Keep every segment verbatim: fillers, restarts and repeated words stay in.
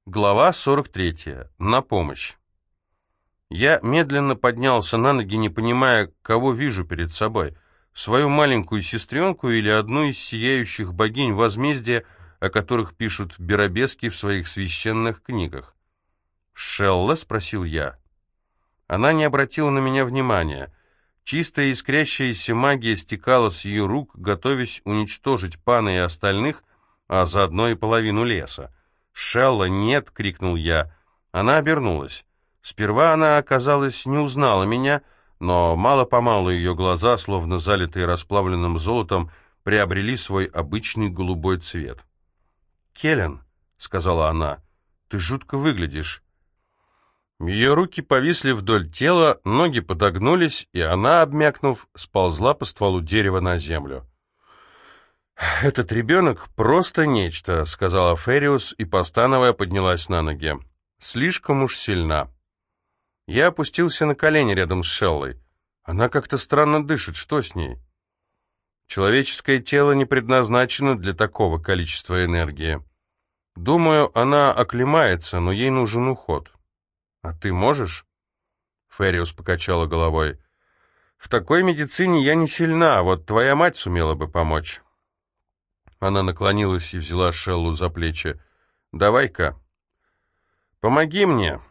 Глава сорок третья. На помощь. Я медленно поднялся на ноги, не понимая, кого вижу перед собой. Свою маленькую сестренку или одну из сияющих богинь возмездия, о которых пишут Беробески в своих священных книгах. «Шелла?» — спросил я. Она не обратила на меня внимания. Чистая искрящаяся магия стекала с ее рук, готовясь уничтожить пана и остальных, а заодно и половину леса. «Шелла, нет!» — крикнул я. Она обернулась. Сперва она, оказалось, не узнала меня, но мало-помалу ее глаза, словно залитые расплавленным золотом, приобрели свой обычный голубой цвет. «Келлен», — сказала она, — «ты жутко выглядишь». Ее руки повисли вдоль тела, ноги подогнулись, и она, обмякнув, сползла по стволу дерева на землю. «Этот ребенок просто нечто», — сказала Фериус и, постановая, поднялась на ноги. «Слишком уж сильна». Я опустился на колени рядом с Шеллой. Она как-то странно дышит. Что с ней? Человеческое тело не предназначено для такого количества энергии. Думаю, она оклемается, но ей нужен уход. «А ты можешь?» Фериус покачала головой. «В такой медицине я не сильна, вот твоя мать сумела бы помочь». Она наклонилась и взяла Шеллу за плечи. «Давай-ка, помоги мне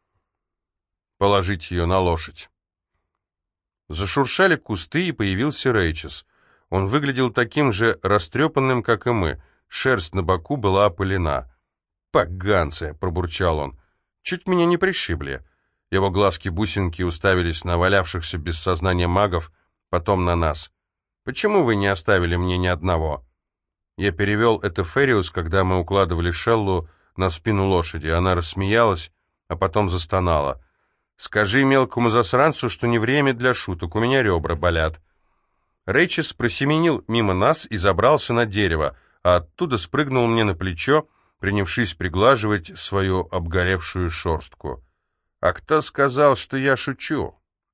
положить ее на лошадь». Зашуршали кусты, и появился Рейчес. Он выглядел таким же растрепанным, как и мы. Шерсть на боку была опылена. «Поганцы!» — пробурчал он. «Чуть меня не пришибли». Его глазки-бусинки уставились на валявшихся без сознания магов, потом на нас. «Почему вы не оставили мне ни одного?» Я перевел это Фериус, когда мы укладывали Шеллу на спину лошади. Она рассмеялась, а потом застонала. «Скажи мелкому засранцу, что не время для шуток, у меня ребра болят». Рейчес просеменил мимо нас и забрался на дерево, а оттуда спрыгнул мне на плечо, принявшись приглаживать свою обгоревшую шерстку. «А кто сказал, что я шучу?»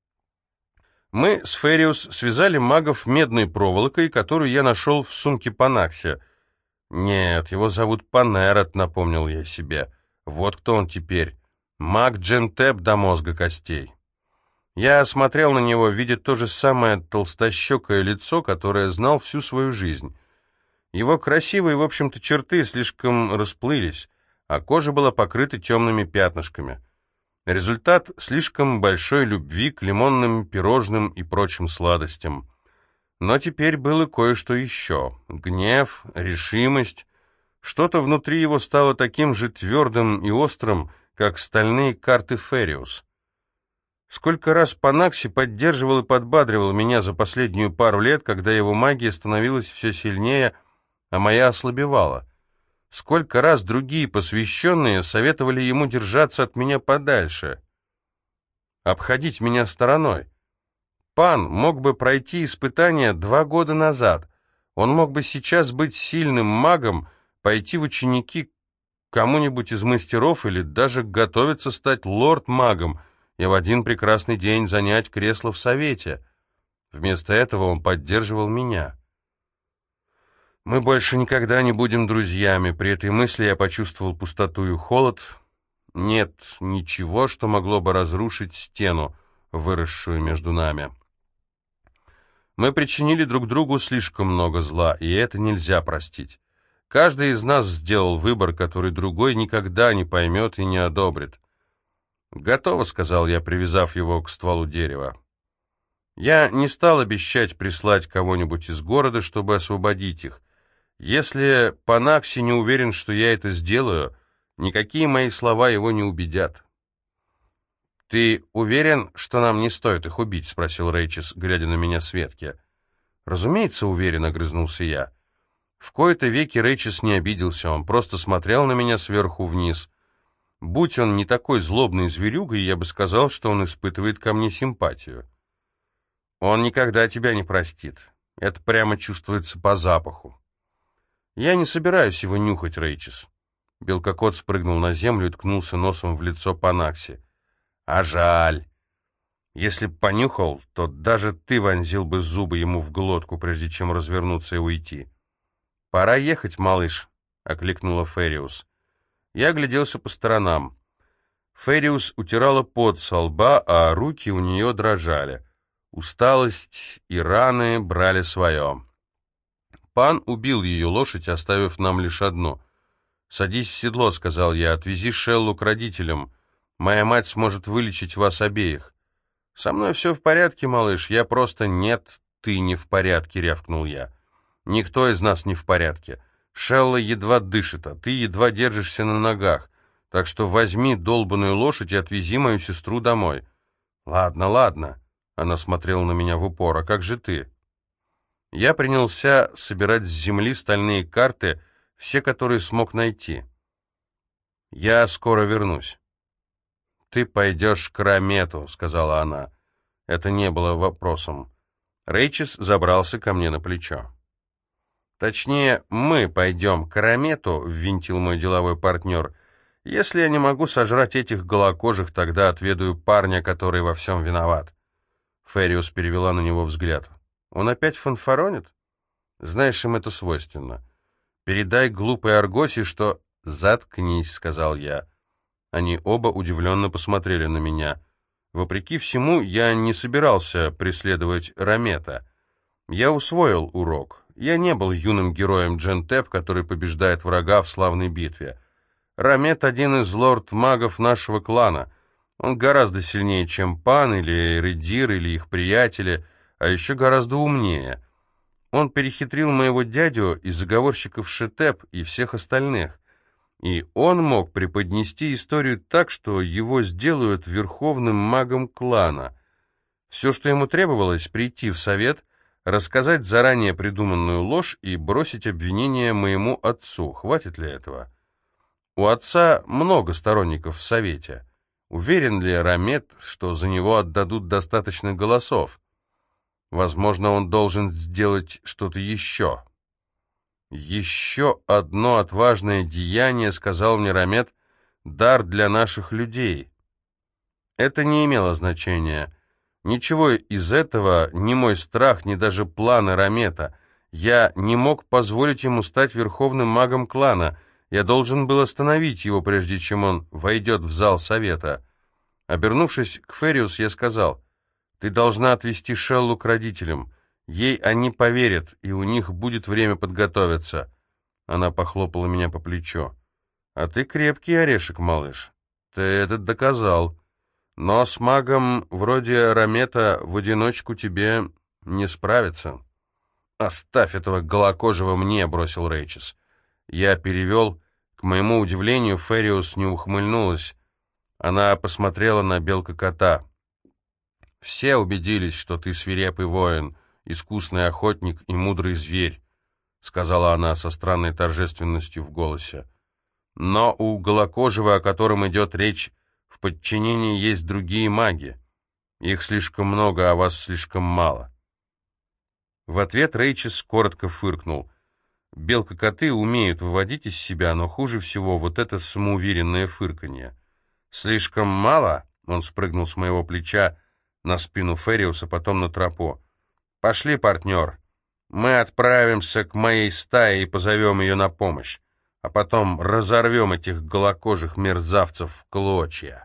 Мы с Фериус связали магов медной проволокой, которую я нашел в сумке Панаксе. «Нет, его зовут Панерот», — напомнил я себе. «Вот кто он теперь. Маг Джентеп до мозга костей». Я смотрел на него, видя то же самое толстощекое лицо, которое знал всю свою жизнь. Его красивые, в общем-то, черты слишком расплылись, а кожа была покрыта темными пятнышками. Результат слишком большой любви к лимонным пирожным и прочим сладостям. Но теперь было кое-что еще. Гнев, решимость. Что-то внутри его стало таким же твердым и острым, как стальные карты Фериус. Сколько раз Панакси поддерживал и подбадривал меня за последнюю пару лет, когда его магия становилась все сильнее, а моя ослабевала. Сколько раз другие посвященные советовали ему держаться от меня подальше, обходить меня стороной. Пан мог бы пройти испытание два года назад. Он мог бы сейчас быть сильным магом, пойти в ученики к кому-нибудь из мастеров или даже готовиться стать лорд-магом и в один прекрасный день занять кресло в совете. Вместо этого он поддерживал меня. Мы больше никогда не будем друзьями. При этой мысли я почувствовал пустоту и холод. Нет ничего, что могло бы разрушить стену, выросшую между нами. Мы причинили друг другу слишком много зла, и это нельзя простить. Каждый из нас сделал выбор, который другой никогда не поймет и не одобрит. «Готово», — сказал я, привязав его к стволу дерева. Я не стал обещать прислать кого-нибудь из города, чтобы освободить их. Если Панакси не уверен, что я это сделаю, никакие мои слова его не убедят. «Ты уверен, что нам не стоит их убить?» — спросил Рейчес, глядя на меня с ветки. «Разумеется, уверен», — огрызнулся я. В кои-то веки Рейчес не обиделся, он просто смотрел на меня сверху вниз. Будь он не такой злобный зверюгой, я бы сказал, что он испытывает ко мне симпатию. «Он никогда тебя не простит. Это прямо чувствуется по запаху». «Я не собираюсь его нюхать, Рейчес». Белкокот спрыгнул на землю и ткнулся носом в лицо Панакси. «А жаль. Если б понюхал, то даже ты вонзил бы зубы ему в глотку, прежде чем развернуться и уйти». «Пора ехать, малыш», — окликнула Фериус. Я огляделся по сторонам. Фериус утирала пот со лба, а руки у нее дрожали. Усталость и раны брали свое. Пан убил ее лошадь, оставив нам лишь одну. «Садись в седло», — сказал я, — «отвези Шеллу к родителям. Моя мать сможет вылечить вас обеих». «Со мной все в порядке, малыш, я просто...» «Нет, ты не в порядке», — рявкнул я. «Никто из нас не в порядке. Шелла едва дышит, а ты едва держишься на ногах. Так что возьми долбаную лошадь и отвези мою сестру домой». «Ладно, ладно», — она смотрела на меня в упор, — «а как же ты?» Я принялся собирать с земли стальные карты, все, которые смог найти. «Я скоро вернусь». «Ты пойдешь к Рамету», — сказала она. Это не было вопросом. Рейчес забрался ко мне на плечо. «Точнее, мы пойдем к Рамету», — ввинтил мой деловой партнер. «Если я не могу сожрать этих голокожих, тогда отведаю парня, который во всем виноват». Фериус перевела на него взгляд. «Он опять фанфаронит? Знаешь, им это свойственно. Передай глупой Аргосе, что...» «Заткнись», — сказал я. Они оба удивленно посмотрели на меня. Вопреки всему, я не собирался преследовать Рамета. Я усвоил урок. Я не был юным героем Джентеп, который побеждает врага в славной битве. Рамет — один из лорд-магов нашего клана. Он гораздо сильнее, чем Пан или Редир или их приятели, а еще гораздо умнее. Он перехитрил моего дядю и заговорщиков Шетеп и всех остальных. И он мог преподнести историю так, что его сделают верховным магом клана. Все, что ему требовалось, прийти в совет, рассказать заранее придуманную ложь и бросить обвинение моему отцу. Хватит ли этого? У отца много сторонников в совете. Уверен ли Рамет, что за него отдадут достаточно голосов? Возможно, он должен сделать что-то еще. «Еще одно отважное деяние», — сказал мне Рамет, — «дар для наших людей». Это не имело значения. Ничего из этого, ни мой страх, ни даже планы Рамета. Я не мог позволить ему стать верховным магом клана. Я должен был остановить его, прежде чем он войдет в зал совета. Обернувшись к Фериус, я сказал: «Ты должна отвезти Шеллу к родителям. Ей они поверят, и у них будет время подготовиться». Она похлопала меня по плечу. «А ты крепкий орешек, малыш. Ты это доказал. Но с магом вроде Рамета в одиночку тебе не справиться». «Оставь этого голокожего мне», — бросил Рейчес. Я перевел. К моему удивлению, Фериус не ухмыльнулась. Она посмотрела на белка-кота. «Все убедились, что ты свирепый воин, искусный охотник и мудрый зверь», — сказала она со странной торжественностью в голосе. «Но у голокожего, о котором идет речь, в подчинении есть другие маги. Их слишком много, а вас слишком мало». В ответ Рейчес коротко фыркнул. Белка-коты умеют выводить из себя, но хуже всего вот это самоуверенное фырканье. «Слишком мало?» — он спрыгнул с моего плеча на спину Фериуса, потом на тропу. «Пошли, партнер. Мы отправимся к моей стае и позовем ее на помощь, а потом разорвем этих голокожих мерзавцев в клочья».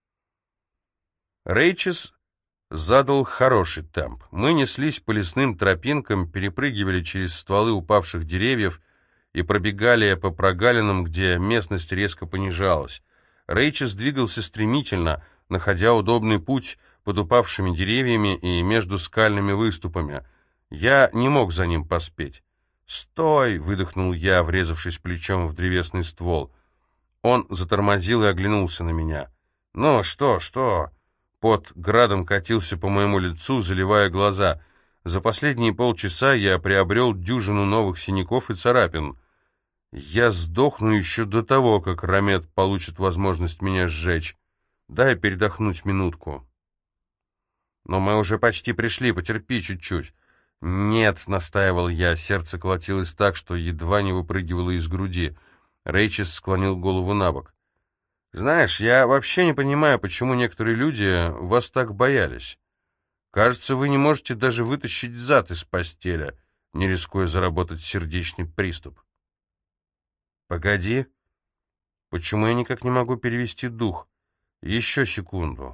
Рейчес задал хороший темп. Мы неслись по лесным тропинкам, перепрыгивали через стволы упавших деревьев и пробегали по прогалинам, где местность резко понижалась. Рейчес двигался стремительно, находя удобный путь под упавшими деревьями и между скальными выступами. Я не мог за ним поспеть. «Стой!» — выдохнул я, врезавшись плечом в древесный ствол. Он затормозил и оглянулся на меня. «Ну, что, что?» Пот градом катился по моему лицу, заливая глаза. За последние полчаса я приобрел дюжину новых синяков и царапин. Я сдохну еще до того, как Рамет получит возможность меня сжечь. Дай передохнуть минутку. Но мы уже почти пришли, потерпи чуть-чуть. Нет, настаивал я, сердце колотилось так, что едва не выпрыгивало из груди. Рейчес склонил голову на бок. Знаешь, я вообще не понимаю, почему некоторые люди вас так боялись. Кажется, вы не можете даже вытащить зад из постели, не рискуя заработать сердечный приступ. Погоди. Почему я никак не могу перевести дух? Еще секунду.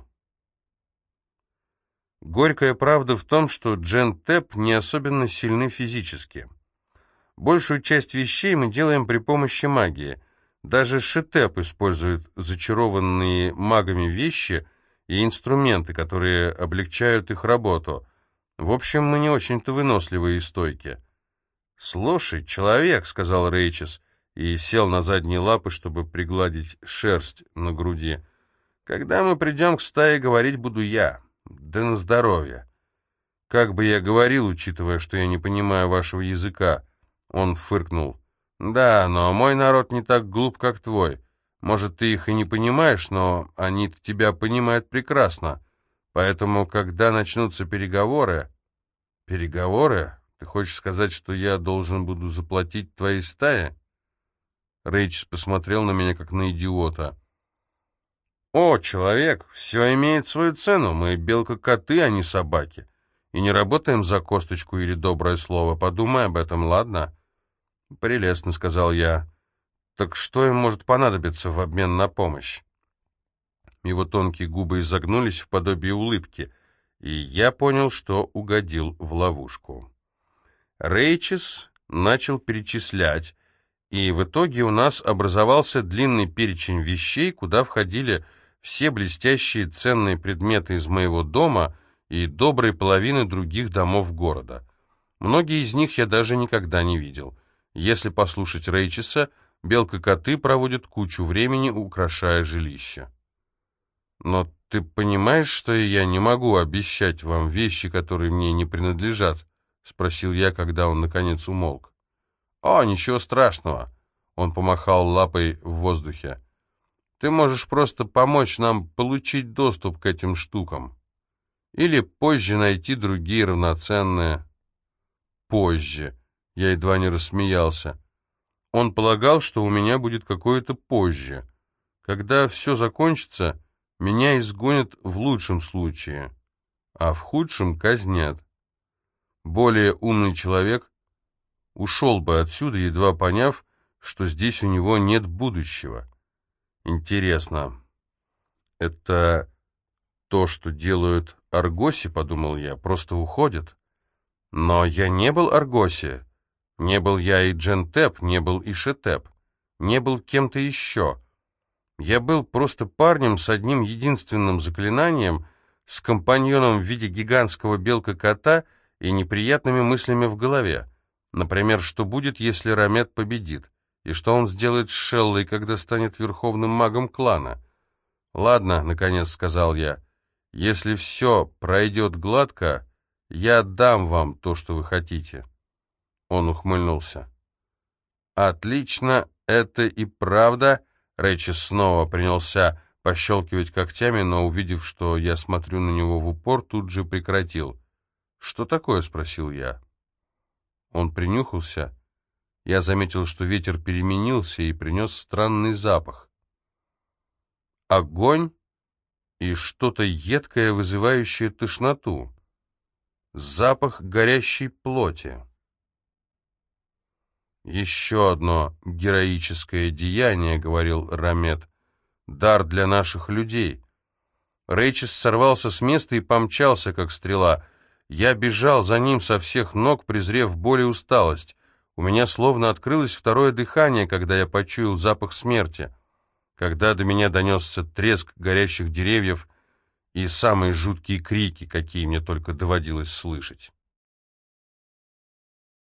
Горькая правда в том, что Джен-Тэп не особенно сильны физически. Большую часть вещей мы делаем при помощи магии. Даже Ши-Тэп использует зачарованные магами вещи и инструменты, которые облегчают их работу. В общем, мы не очень-то выносливые и стойкие. «Слушай, человек», — сказал Рейчес, и сел на задние лапы, чтобы пригладить шерсть на груди. «Когда мы придем к стае, говорить буду я. Да на здоровье». «Как бы я говорил, учитывая, что я не понимаю вашего языка?» Он фыркнул. «Да, но мой народ не так глуп, как твой. Может, ты их и не понимаешь, но они тебя понимают прекрасно. Поэтому, когда начнутся переговоры...» «Переговоры? Ты хочешь сказать, что я должен буду заплатить твоей стае?» Рейчес посмотрел на меня, как на идиота. «О, человек, все имеет свою цену. Мы белка-коты, а не собаки. И не работаем за косточку или доброе слово. Подумай об этом, ладно?» «Прелестно», — сказал я. «Так что им может понадобиться в обмен на помощь?» Его тонкие губы изогнулись в подобие улыбки, и я понял, что угодил в ловушку. Рейчес начал перечислять, и в итоге у нас образовался длинный перечень вещей, куда входили все блестящие ценные предметы из моего дома и доброй половины других домов города. Многие из них я даже никогда не видел. Если послушать Рейчеса, белка-коты проводят кучу времени, украшая жилище. «Но ты понимаешь, что я не могу обещать вам вещи, которые мне не принадлежат?» — спросил я, когда он наконец умолк. «О, ничего страшного!» — он помахал лапой в воздухе. «Ты можешь просто помочь нам получить доступ к этим штукам. Или позже найти другие равноценные». «Позже!» — я едва не рассмеялся. Он полагал, что у меня будет какое-то позже. Когда все закончится, меня изгонят в лучшем случае, а в худшем казнят. Более умный человек ушел бы отсюда, едва поняв, что здесь у него нет будущего. Интересно, это то, что делают Аргоси, подумал я, просто уходят? Но я не был Аргоси, не был я и Джен-Тэп, не был и Ши-Тэп, не был кем-то еще. Я был просто парнем с одним единственным заклинанием, с компаньоном в виде гигантского белка-кота и неприятными мыслями в голове. Например, что будет, если Рамет победит, и что он сделает с Шеллой, когда станет верховным магом клана. «Ладно», — наконец сказал я, — «если все пройдет гладко, я дам вам то, что вы хотите». Он ухмыльнулся. «Отлично, это и правда...» Рейчес снова принялся пощелкивать когтями, но, увидев, что я смотрю на него в упор, тут же прекратил. «Что такое?» — спросил я. Он принюхался. Я заметил, что ветер переменился и принес странный запах. Огонь и что-то едкое, вызывающее тошноту. Запах горящей плоти. «Еще одно героическое деяние», — говорил Рамет, — «дар для наших людей». Рейчес сорвался с места и помчался, как стрела. Я бежал за ним со всех ног, презрев боль и усталость. У меня словно открылось второе дыхание, когда я почуял запах смерти, когда до меня донесся треск горящих деревьев и самые жуткие крики, какие мне только доводилось слышать.